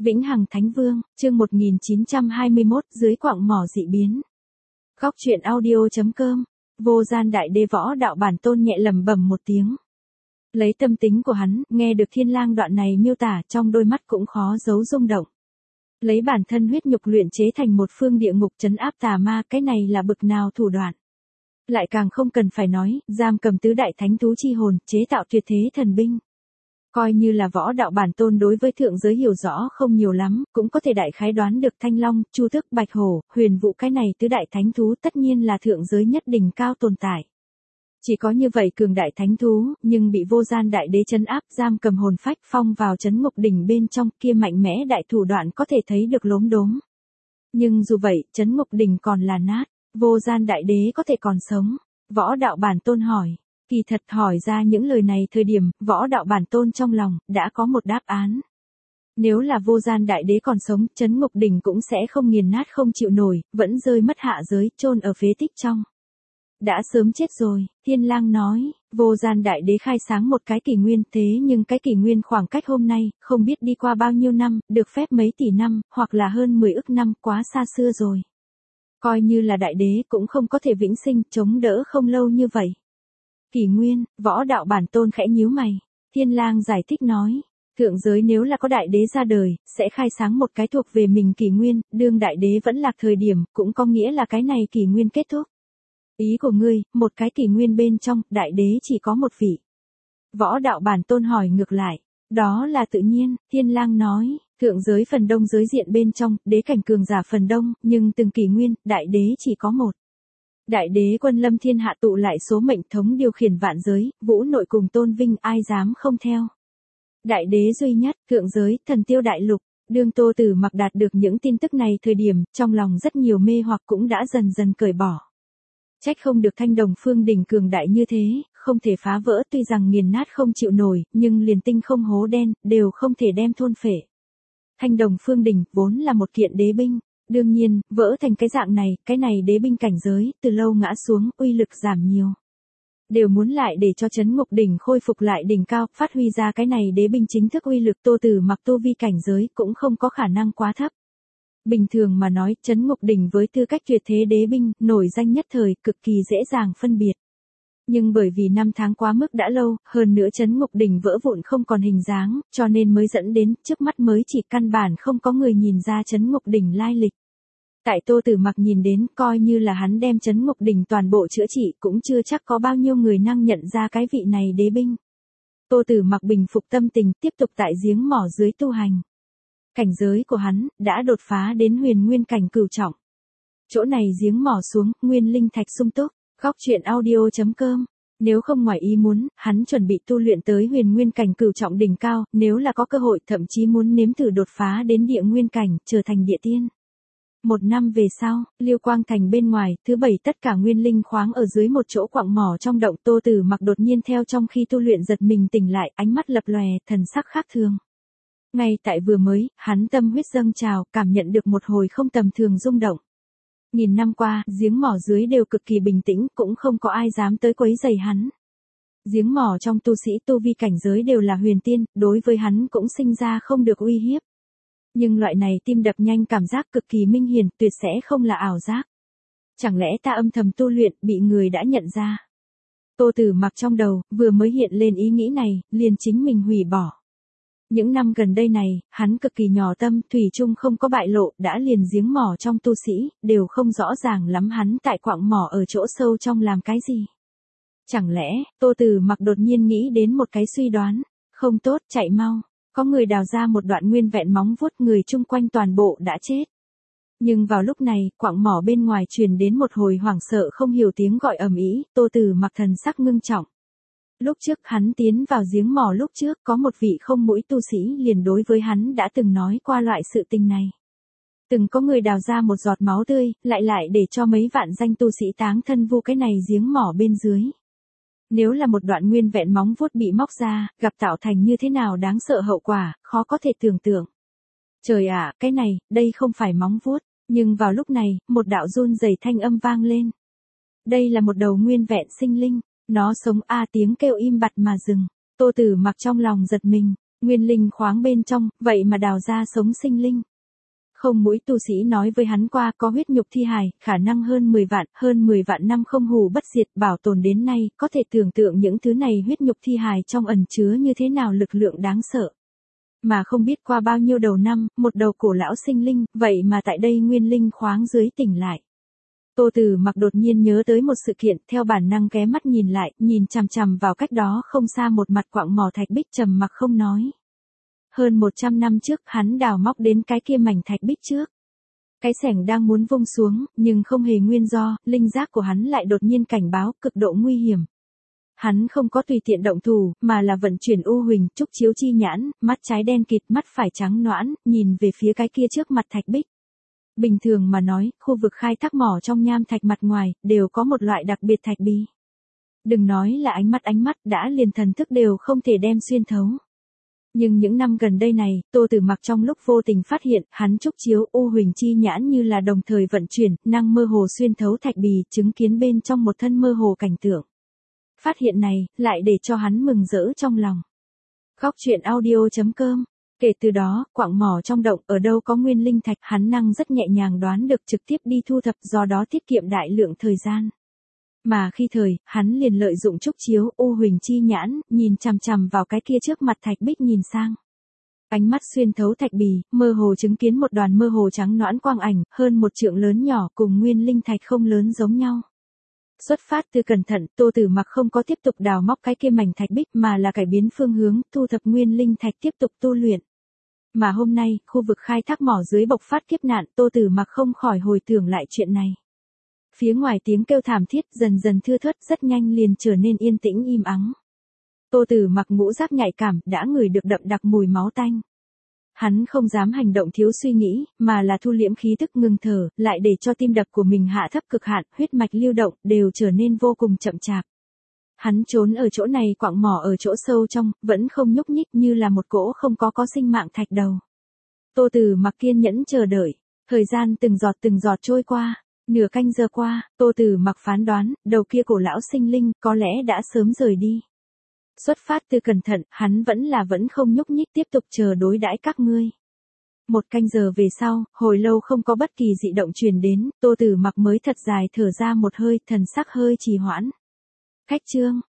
Vĩnh Hằng Thánh Vương, chương 1921, dưới quặng mỏ dị biến. Góc truyện audio.com, Vô Gian Đại Đế Võ Đạo Bản Tôn nhẹ lẩm bẩm một tiếng. Lấy tâm tính của hắn, nghe được Thiên Lang đoạn này miêu tả, trong đôi mắt cũng khó giấu rung động. Lấy bản thân huyết nhục luyện chế thành một phương địa ngục trấn áp tà ma, cái này là bực nào thủ đoạn. Lại càng không cần phải nói, giam cầm tứ đại thánh thú chi hồn, chế tạo tuyệt thế thần binh. Coi như là Võ Đạo Bản Tôn đối với thượng giới hiểu rõ không nhiều lắm, cũng có thể đại khái đoán được Thanh Long, Chu Tước, Bạch Hổ, Huyền Vũ cái này tứ đại thánh thú tất nhiên là thượng giới nhất đỉnh cao tồn tại. Chỉ có như vậy cường đại thánh thú, nhưng bị Vô Gian Đại Đế trấn áp, giam cầm hồn phách, phong vào trấn ngục đỉnh bên trong, kia mạnh mẽ đại thủ đoạn có thể thấy được lốm đốm. Nhưng dù vậy, trấn ngục đỉnh còn là nát, Vô Gian Đại Đế có thể còn sống. Võ Đạo Bản Tôn hỏi. Kỳ thật hỏi ra những lời này thời điểm, Võ Đạo Bản Tôn trong lòng, đã có một đáp án. Nếu là Vô Gian Đại Đế còn sống, trấn ngục đỉnh cũng sẽ không nghiền nát không chịu nổi, vẫn rơi mất hạ giới, chôn ở phế tích trong. Đã sớm chết rồi, Thiên Lang nói, Vô Gian Đại Đế khai sáng một cái kỷ nguyên, thế nhưng cái kỷ nguyên khoảng cách hôm nay, không biết đi qua bao nhiêu năm, được phép mấy tỷ năm, hoặc là hơn 10 ức năm, quá xa xưa rồi. Coi như là Đại Đế cũng không có thể vĩnh sinh, chống đỡ không lâu như vậy. Kỷ nguyên, Võ Đạo Bản Tôn khẽ nhíu mày. Thiên Lang giải thích nói, thượng giới nếu là có Đại Đế ra đời, sẽ khai sáng một cái thuộc về mình kỷ nguyên, đương Đại Đế vẫn lạc thời điểm, cũng có nghĩa là cái này kỷ nguyên kết thúc. Ý của ngươi, một cái kỷ nguyên bên trong, Đại Đế chỉ có một vị. Võ Đạo Bản Tôn hỏi ngược lại, đó là tự nhiên, Thiên Lang nói, thượng giới phần đông giới diện bên trong, đế cảnh cường giả phần đông, nhưng từng kỷ nguyên, Đại Đế chỉ có một. Đại Đế quân lâm thiên hạ tụ lại số mệnh thống điều khiển vạn giới, vũ nội cùng tôn vinh ai dám không theo. Đại Đế duy nhất, thượng giới, thần tiêu đại lục, đương Tô Tử Mặc đạt được những tin tức này thời điểm, trong lòng rất nhiều mê hoặc cũng đã dần dần cởi bỏ. Trách không được Thanh Đồng Phương đỉnh cường đại như thế, không thể phá vỡ, tuy rằng nghiền nát không chịu nổi, nhưng liền tinh không hố đen, đều không thể đem thôn phệ. Thanh Đồng Phương đỉnh, vốn là một kiện đế binh. Đương nhiên, vỡ thành cái dạng này, cái này đế binh cảnh giới, từ lâu ngã xuống, uy lực giảm nhiều. Đều muốn lại để cho trấn ngục đỉnh khôi phục lại đỉnh cao, phát huy ra cái này đế binh chính thức uy lực. Tô Tử Mặc tu vi cảnh giới cũng không có khả năng quá thấp. Bình thường mà nói, trấn ngục đỉnh với tư cách tuyệt thế đế binh, nổi danh nhất thời, cực kỳ dễ dàng phân biệt. Nhưng bởi vì năm tháng quá mức đã lâu, hơn nữa trấn ngục đỉnh vỡ vụn không còn hình dáng, cho nên mới dẫn đến, trước mắt mới chỉ căn bản không có người nhìn ra trấn ngục đỉnh lai lịch. Tại Tô Tử Mặc nhìn đến, coi như là hắn đem trấn ngục đỉnh toàn bộ chữa trị, cũng chưa chắc có bao nhiêu người năng nhận ra cái vị này đế binh. Tô Tử Mặc bình phục tâm tình, tiếp tục tại giếng mỏ dưới tu hành. Cảnh giới của hắn, đã đột phá đến huyền nguyên cảnh cửu trọng. Chỗ này giếng mỏ xuống, nguyên linh thạch sung túc. Góc truyện audio.com. Nếu không ngoài ý muốn, hắn chuẩn bị tu luyện tới huyền nguyên cảnh cửu trọng đỉnh cao, nếu là có cơ hội thậm chí muốn nếm thử đột phá đến địa nguyên cảnh, trở thành địa tiên. Một năm về sau, Liêu Quang Thành bên ngoài, thứ bảy tất cả nguyên linh khoáng ở dưới một chỗ quặng mỏ trong động. Tô Tử Mặc đột nhiên theo trong khi tu luyện giật mình tỉnh lại, ánh mắt lập lòe, thần sắc khác thường. Ngay tại vừa mới, hắn tâm huyết dâng trào, cảm nhận được một hồi không tầm thường rung động. Nghìn năm qua, giếng mỏ dưới đều cực kỳ bình tĩnh, cũng không có ai dám tới quấy rầy hắn. Giếng mỏ trong tu sĩ tu vi cảnh giới đều là huyền tiên, đối với hắn cũng sinh ra không được uy hiếp. Nhưng loại này tim đập nhanh cảm giác cực kỳ minh hiển, tuyệt sẽ không là ảo giác. Chẳng lẽ ta âm thầm tu luyện, bị người đã nhận ra? Tô Tử Mặc trong đầu, vừa mới hiện lên ý nghĩ này, liền chính mình hủy bỏ. Những năm gần đây này, hắn cực kỳ nhỏ tâm, thủy chung không có bại lộ, đã liền giếng mỏ trong tu sĩ, đều không rõ ràng lắm hắn tại quặng mỏ ở chỗ sâu trong làm cái gì. Chẳng lẽ, Tô Tử Mặc đột nhiên nghĩ đến một cái suy đoán, không tốt, chạy mau, có người đào ra một đoạn nguyên vẹn móng vuốt, người chung quanh toàn bộ đã chết. Nhưng vào lúc này, quặng mỏ bên ngoài truyền đến một hồi hoảng sợ không hiểu tiếng gọi ầm ĩ. Tô Tử Mặc thần sắc ngưng trọng. Lúc trước hắn tiến vào giếng mỏ lúc trước có một vị không mũi tu sĩ liền đối với hắn đã từng nói qua loại sự tình này. Từng có người đào ra một giọt máu tươi, lại để cho mấy vạn danh tu sĩ táng thân vu cái này giếng mỏ bên dưới. Nếu là một đoạn nguyên vẹn móng vuốt bị móc ra, gặp tạo thành như thế nào đáng sợ hậu quả, khó có thể tưởng tượng. Trời ạ, cái này, đây không phải móng vuốt, nhưng vào lúc này, một đạo run rẩy thanh âm vang lên. Đây là một đầu nguyên vẹn sinh linh. Nó sống tiếng kêu im bặt mà dừng. Tô Tử Mặc trong lòng giật mình. Nguyên linh khoáng bên trong, vậy mà đào ra sống sinh linh. Không mũi tu sĩ nói với hắn qua có huyết nhục thi hài, khả năng hơn 10 vạn năm không hù bất diệt bảo tồn đến nay, có thể tưởng tượng những thứ này huyết nhục thi hài trong ẩn chứa như thế nào lực lượng đáng sợ. Mà không biết qua bao nhiêu đầu năm, một đầu cổ lão sinh linh, vậy mà tại đây nguyên linh khoáng dưới tỉnh lại. Tô Tử Mặc đột nhiên nhớ tới một sự kiện, theo bản năng ghé mắt nhìn lại, nhìn chằm chằm vào cách đó không xa một mặt quặng mỏ thạch bích trầm mặc không nói. Hơn 100 năm trước, hắn đào móc đến cái kia mảnh thạch bích trước. Cái xẻng đang muốn vung xuống, nhưng không hề nguyên do, linh giác của hắn lại đột nhiên cảnh báo cực độ nguy hiểm. Hắn không có tùy tiện động thủ, mà là vận chuyển u huỳnh, trúc chiếu chi nhãn, mắt trái đen kịt, mắt phải trắng noãn, nhìn về phía cái kia trước mặt thạch bích. Bình thường mà nói, khu vực khai thác mỏ trong nham thạch mặt ngoài, đều có một loại đặc biệt thạch bì. Đừng nói là ánh mắt đã liền thần thức đều không thể đem xuyên thấu. Nhưng những năm gần đây này, Tô Tử Mặc trong lúc vô tình phát hiện, hắn trúc chiếu u huỳnh chi nhãn như là đồng thời vận chuyển, năng mơ hồ xuyên thấu thạch bì, chứng kiến bên trong một thân mơ hồ cảnh tượng. Phát hiện này, lại để cho hắn mừng rỡ trong lòng. Góc truyện audio.com. Kể từ đó, quặng mỏ trong động ở đâu có nguyên linh thạch, hắn năng rất nhẹ nhàng đoán được trực tiếp đi thu thập, do đó tiết kiệm đại lượng thời gian. Mà khi thời, hắn liền lợi dụng trúc chiếu u huỳnh chi nhãn, nhìn chằm chằm vào cái kia trước mặt thạch bích nhìn sang. Ánh mắt xuyên thấu thạch bì, mơ hồ chứng kiến một đoàn mơ hồ trắng nõn quang ảnh, hơn một trượng lớn nhỏ cùng nguyên linh thạch không lớn giống nhau. Xuất phát từ cẩn thận, Tô Tử Mặc không có tiếp tục đào móc cái kia mảnh thạch bích mà là cải biến phương hướng, thu thập nguyên linh thạch tiếp tục tu luyện. Mà hôm nay, khu vực khai thác mỏ dưới bộc phát kiếp nạn, Tô Tử Mặc không khỏi hồi tưởng lại chuyện này. Phía ngoài tiếng kêu thảm thiết dần dần thưa thớt, rất nhanh liền trở nên yên tĩnh im ắng. Tô Tử Mặc ngũ giác nhạy cảm, đã ngửi được đậm đặc mùi máu tanh. Hắn không dám hành động thiếu suy nghĩ, mà là thu liễm khí tức ngừng thở, lại để cho tim đập của mình hạ thấp cực hạn, huyết mạch lưu động, đều trở nên vô cùng chậm chạp. Hắn trốn ở chỗ này quặng mỏ ở chỗ sâu trong, vẫn không nhúc nhích như là một cỗ không có sinh mạng thạch đầu. Tô Tử Mặc kiên nhẫn chờ đợi, thời gian từng giọt trôi qua. Nửa canh giờ qua, Tô Tử Mặc phán đoán, đầu kia cổ lão sinh linh có lẽ đã sớm rời đi. Xuất phát từ cẩn thận, hắn vẫn không nhúc nhích tiếp tục chờ đối đãi các ngươi. Một canh giờ về sau, hồi lâu không có bất kỳ dị động truyền đến, Tô Tử Mặc mới thật dài thở ra một hơi, thần sắc hơi trì hoãn. Khách trương,